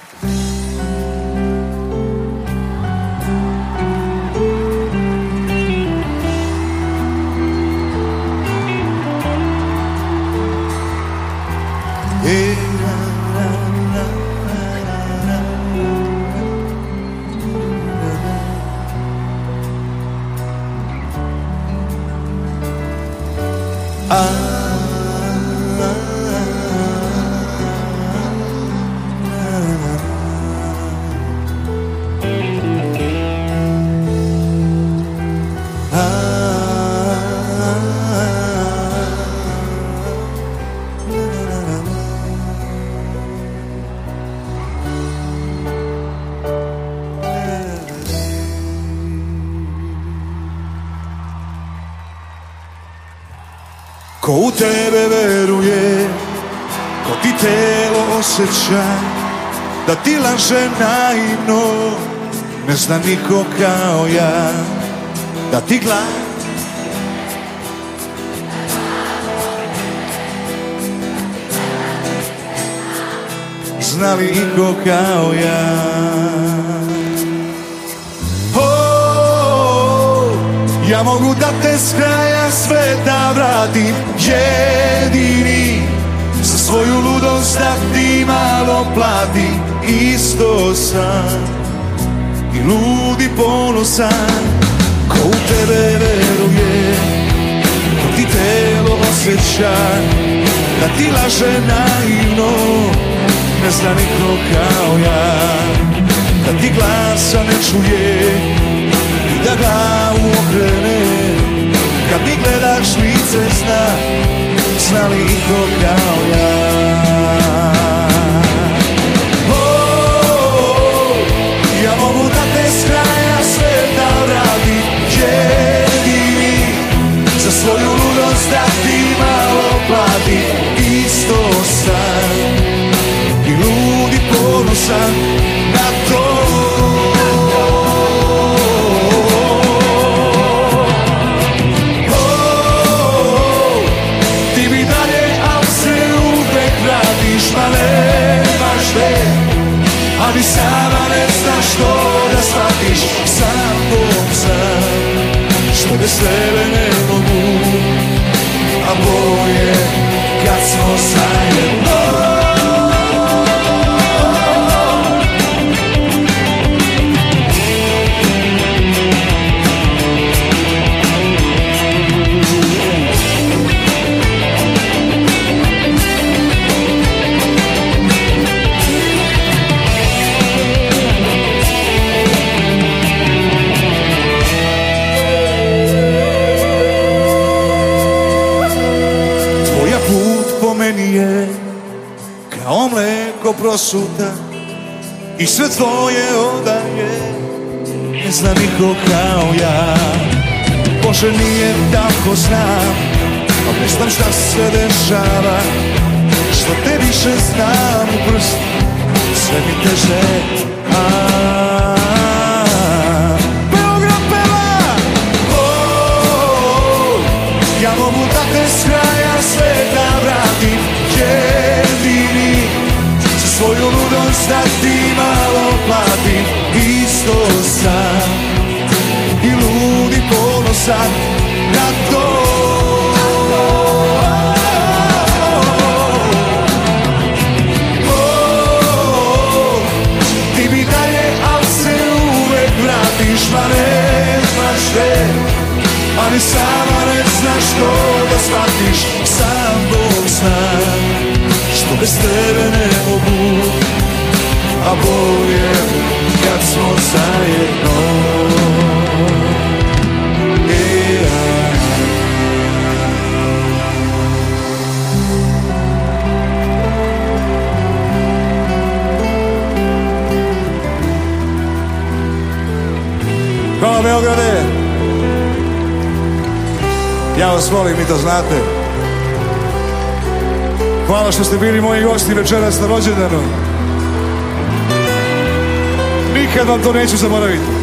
Ko u tebe veruje, ko ti telo osjeća, da ti laže naivno, ne zna niko kao ja, da ti zna li niko kao ja. Ja mogu da te s kraja sveta vratim, jedini, za svoju ludost da ti malo platim. Isto sam i lud i ponosan, ko u tebe veruje, ko ti telo osjeća, da ti laže naivno, ne zna niko kao ja, da ti glasa ne čuje i da glavu okrene, kad mi gledaš lice zna li iko kao ja. Ja mogu da te s kraja sveta vratim, jedini, za svoju ludost da ti malo platim. Isto sam i lud i ponosan na to. Ma nemaš te, a ni sama ne znaš što da shvatiš. Sam Bog sam, što bez tebe ne mogu, a bolje kad smo zajedno. Kao mleko prosuta i sve tvoje odaje, ne zna niko kao ja. Bože, nije tako znam, a ne znam šta se dešava, što te više znam u prst, sve mi teže. Beograd peva! Ja mogu da te s kraja sveta vratim, jedini, za svoju ludost da ti malo platim. Isto sam i lud i ponosan na to. Ti mi dalje, al se uvek vratiš, ma nemaš te, a ni sama ne znaš što da shvatiš. Sam Bog zna, što bez tebe ne mogu, a bolje kad smo zajedno. Hvala Beograde, ja vas volim i to znate. Hvala što ste bili moji gosti večeras na rođendanu. Nikad vam to neću zaboraviti.